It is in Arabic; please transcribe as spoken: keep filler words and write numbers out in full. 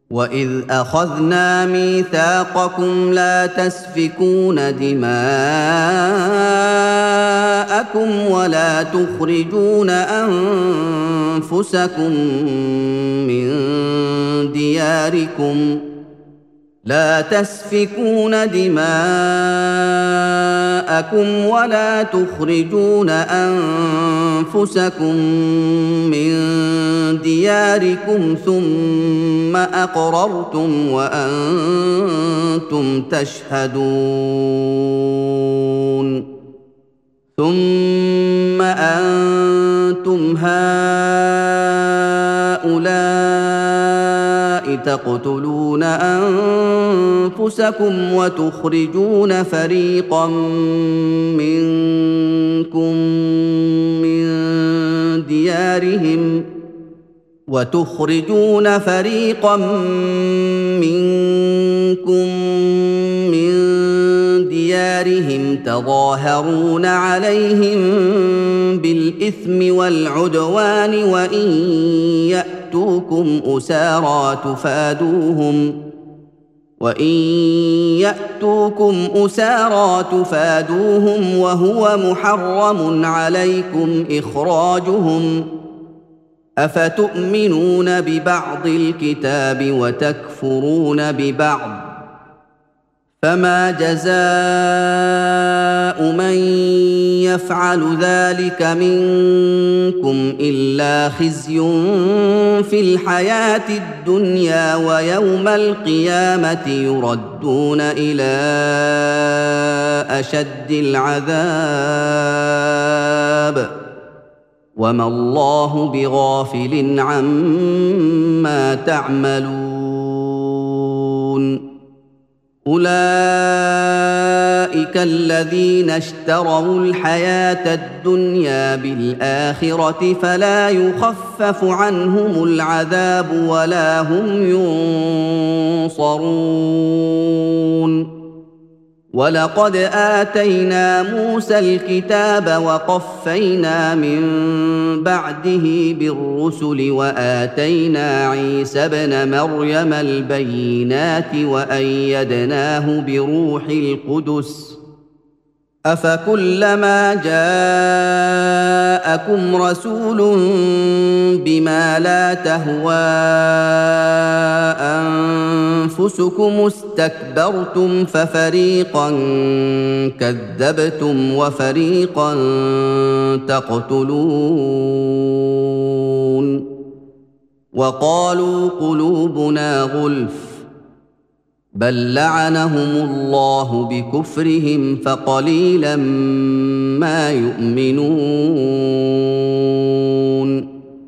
وَإِذْ أَخَذْنَا مِيثَاقَكُمْ لَا تَسْفِكُونَ دِمَاءَكُمْ وَلَا تُخْرِجُونَ أَنفُسَكُم مِّن دِيَارِكُمْ لا تسفكون دماءكم ولا تخرجون أنفسكم من دياركم ثم أقررتم وأنتم تشهدون ثم أنتم هؤلاء تقتلون أنفسكم وتخرجون فريقا منكم من ديارهم وتخرجون فريقا منكم من ديارهم تظاهرون عليهم بالإثم والعدوان وإن يأتوكم أسارى تفادوهم وإن يأتوكم أسارى تفادوهم وهو محرم عليكم إخراجهم أفتؤمنون ببعض الكتاب وتكفرون ببعض فما جزاء من يفعل ذلك منكم إلا خزي في الحياة الدنيا ويوم القيامة يردون إلى أشد العذاب وما الله بغافل عما تعملون أولئك الذين اشتروا الحياة الدنيا بالآخرة فلا يخفف عنهم العذاب ولا هم ينصرون ولقد آتينا موسى الكتاب وقفينا من بعده بالرسل وآتينا عيسى ابن مريم البينات وأيدناه بروح القدس أفكلما جاءكم رسول بما لا تهوى أنفسكم استكبرتم ففريقا كذبتم وفريقا تقتلون وقالوا قلوبنا غلف بل لعنهم الله بكفرهم فقليلا ما يؤمنون